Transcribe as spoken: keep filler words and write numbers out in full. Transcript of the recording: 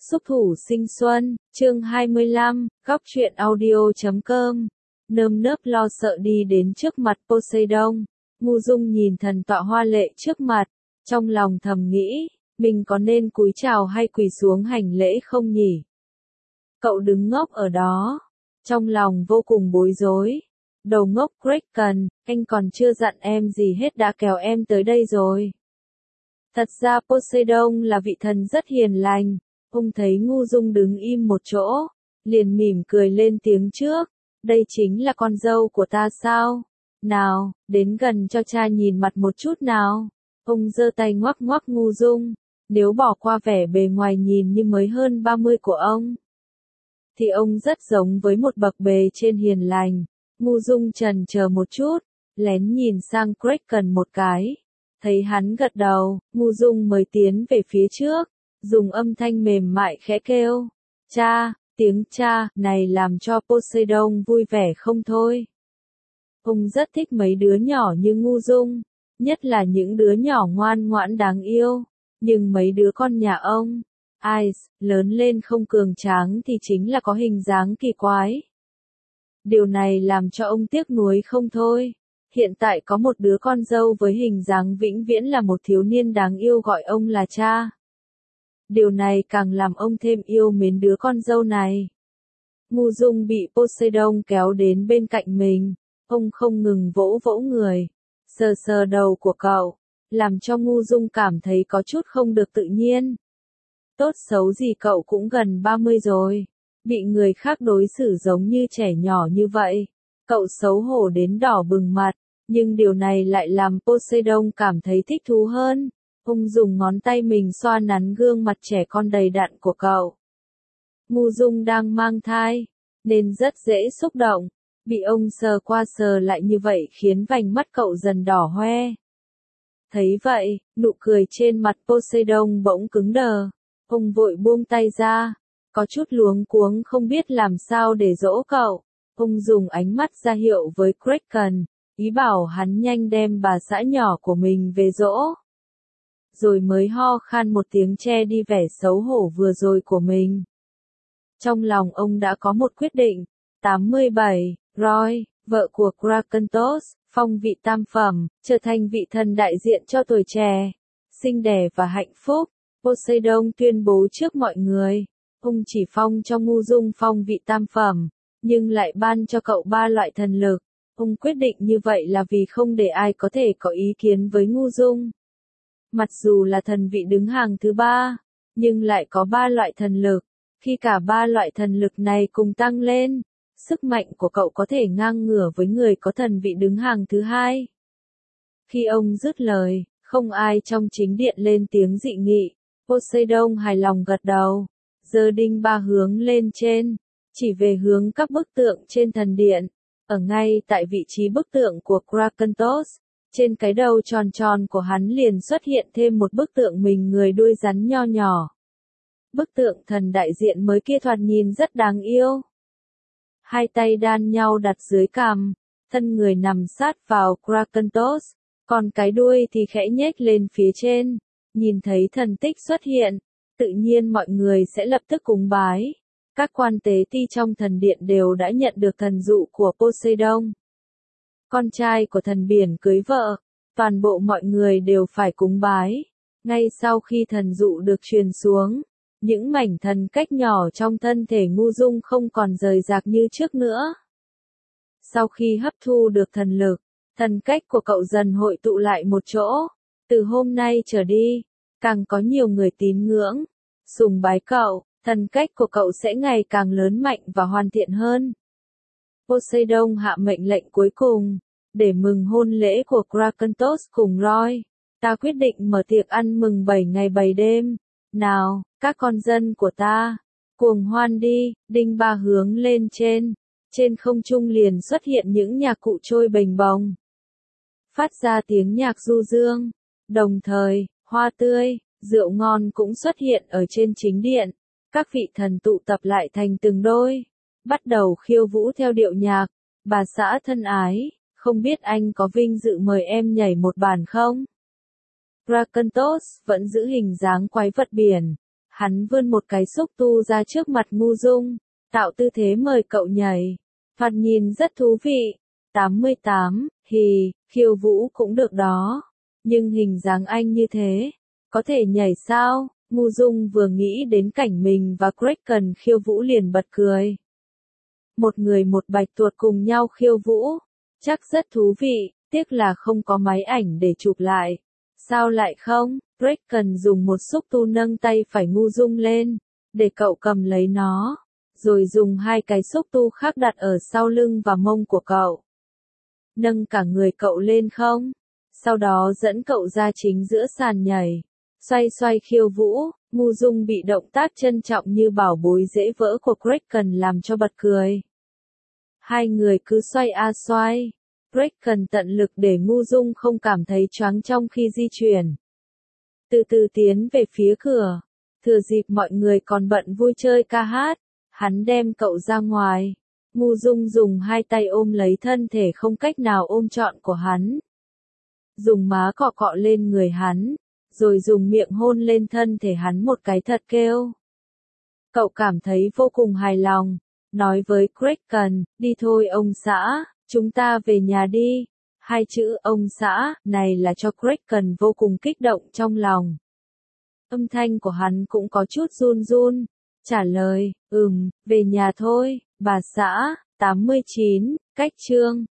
Xúc thủ sinh xuân, chương hai mươi lăm, góc truyện audio chấm com. Nơm nớp lo sợ đi đến trước mặt Poseidon. Ngu Dung nhìn thần tọa hoa lệ trước mặt, trong lòng thầm nghĩ, mình có nên cúi chào hay quỳ xuống hành lễ không nhỉ? Cậu đứng ngốc ở đó, trong lòng vô cùng bối rối. Đầu ngốc Kraken, anh còn chưa dặn em gì hết đã kéo em tới đây rồi. Thật ra Poseidon là vị thần rất hiền lành. Ông thấy Ngu Dung đứng im một chỗ, liền mỉm cười lên tiếng trước, đây chính là con dâu của ta sao? Nào, đến gần cho cha nhìn mặt một chút nào. Ông giơ tay ngoắc ngoắc Ngu Dung, nếu bỏ qua vẻ bề ngoài nhìn như mới hơn ba mươi của ông, thì ông rất giống với một bậc bề trên hiền lành. Ngu Dung chần chờ một chút, lén nhìn sang Kraken một cái, thấy hắn gật đầu, Ngu Dung mới tiến về phía trước, dùng âm thanh mềm mại khẽ kêu, cha, tiếng cha này làm cho Poseidon vui vẻ không thôi. Ông rất thích mấy đứa nhỏ như Ngu Dung, nhất là những đứa nhỏ ngoan ngoãn đáng yêu, nhưng mấy đứa con nhà ông, ai, lớn lên không cường tráng thì chính là có hình dáng kỳ quái. Điều này làm cho ông tiếc nuối không thôi. Hiện tại có một đứa con dâu với hình dáng vĩnh viễn là một thiếu niên đáng yêu gọi ông là cha. Điều này càng làm ông thêm yêu mến đứa con dâu này. Ngu Dung bị Poseidon kéo đến bên cạnh mình, ông không ngừng vỗ vỗ người, sờ sờ đầu của cậu, làm cho Ngu Dung cảm thấy có chút không được tự nhiên. Tốt xấu gì cậu cũng gần ba mươi rồi, bị người khác đối xử giống như trẻ nhỏ như vậy, cậu xấu hổ đến đỏ bừng mặt, nhưng điều này lại làm Poseidon cảm thấy thích thú hơn. Ông dùng ngón tay mình xoa nắn gương mặt trẻ con đầy đặn của cậu. Ngu Dung đang mang thai, nên rất dễ xúc động, bị ông sờ qua sờ lại như vậy khiến vành mắt cậu dần đỏ hoe. Thấy vậy, nụ cười trên mặt Poseidon bỗng cứng đờ, ông vội buông tay ra, có chút luống cuống không biết làm sao để dỗ cậu. Ông dùng ánh mắt ra hiệu với Kraken, ý bảo hắn nhanh đem bà xã nhỏ của mình về dỗ. Rồi mới ho khan một tiếng che đi vẻ xấu hổ vừa rồi của mình. Trong lòng ông đã có một quyết định. tám mươi bảy, Roy, vợ của Krakentos, phong vị tam phẩm, trở thành vị thần đại diện cho tuổi trẻ, sinh đẻ và hạnh phúc. Poseidon tuyên bố trước mọi người, ông chỉ phong cho Ngu Dung phong vị tam phẩm, nhưng lại ban cho cậu ba loại thần lực. Ông quyết định như vậy là vì không để ai có thể có ý kiến với Ngu Dung. Mặc dù là thần vị đứng hàng thứ ba, nhưng lại có ba loại thần lực. Khi cả ba loại thần lực này cùng tăng lên, sức mạnh của cậu có thể ngang ngửa với người có thần vị đứng hàng thứ hai. Khi ông dứt lời, không ai trong chính điện lên tiếng dị nghị. Poseidon hài lòng gật đầu, giơ đinh ba hướng lên trên, chỉ về hướng các bức tượng trên thần điện. Ở ngay tại vị trí bức tượng của Krakentos, trên cái đầu tròn tròn của hắn liền xuất hiện thêm một bức tượng mình người đuôi rắn nho nhỏ. Bức tượng thần đại diện mới kia thoạt nhìn rất đáng yêu. Hai tay đan nhau đặt dưới cằm, thân người nằm sát vào Krakentos, còn cái đuôi thì khẽ nhếch lên phía trên. Nhìn thấy thần tích xuất hiện, tự nhiên mọi người sẽ lập tức cúng bái. Các quan tế ti trong thần điện đều đã nhận được thần dụ của Poseidon. Con trai của thần biển cưới vợ, toàn bộ mọi người đều phải cúng bái. Ngay sau khi thần dụ được truyền xuống, những mảnh thần cách nhỏ trong thân thể Ngu Dung không còn rời rạc như trước nữa. Sau khi hấp thu được thần lực, thần cách của cậu dần hội tụ lại một chỗ. Từ hôm nay trở đi, càng có nhiều người tín ngưỡng, sùng bái cậu, thần cách của cậu sẽ ngày càng lớn mạnh và hoàn thiện hơn. Poseidon hạ mệnh lệnh cuối cùng, để mừng hôn lễ của Krakentos cùng Roy, ta quyết định mở tiệc ăn mừng bảy ngày bảy đêm. Nào, các con dân của ta, cuồng hoan đi, đinh ba hướng lên trên, trên không trung liền xuất hiện những nhạc cụ trôi bềnh bồng, phát ra tiếng nhạc du dương, đồng thời, hoa tươi, rượu ngon cũng xuất hiện ở trên chính điện, các vị thần tụ tập lại thành từng đôi, bắt đầu khiêu vũ theo điệu nhạc. Bà xã thân ái, không biết anh có vinh dự mời em nhảy một bản không? Krakentos vẫn giữ hình dáng quái vật biển, Hắn vươn một cái xúc tu ra trước mặt Ngu Dung, tạo tư thế mời cậu nhảy. Thoạt nhìn rất thú vị. tám mươi tám, hì, khiêu vũ cũng được đó. Nhưng hình dáng anh như thế, có thể nhảy sao? Ngu Dung vừa nghĩ đến cảnh mình và Kraken khiêu vũ liền bật cười. Một người một bạch tuộc cùng nhau khiêu vũ, chắc rất thú vị, tiếc là không có máy ảnh để chụp lại. Sao lại không? Kraken dùng một xúc tu nâng tay phải Ngu Dung lên, để cậu cầm lấy nó, rồi dùng hai cái xúc tu khác đặt ở sau lưng và mông của cậu. Nâng cả người cậu lên không? Sau đó dẫn cậu ra chính giữa sàn nhảy. Xoay xoay khiêu vũ, Ngu Dung bị động tác trân trọng như bảo bối dễ vỡ của Kraken làm cho bật cười. Hai người cứ xoay a xoay. Kraken tận lực để Ngu Dung không cảm thấy choáng trong khi di chuyển. Từ từ tiến về phía cửa. Thừa dịp mọi người còn bận vui chơi ca hát, hắn đem cậu ra ngoài. Ngu Dung dùng hai tay ôm lấy thân thể không cách nào ôm trọn của hắn. Dùng má cọ cọ lên người hắn, rồi dùng miệng hôn lên thân thể hắn một cái thật kêu. Cậu cảm thấy vô cùng hài lòng, nói với Kraken, đi thôi ông xã, chúng ta về nhà đi. Hai chữ ông xã này là cho Kraken vô cùng kích động trong lòng. Âm thanh của hắn cũng có chút run run, trả lời, ừm, về nhà thôi, bà xã. tám mươi chín, cách chương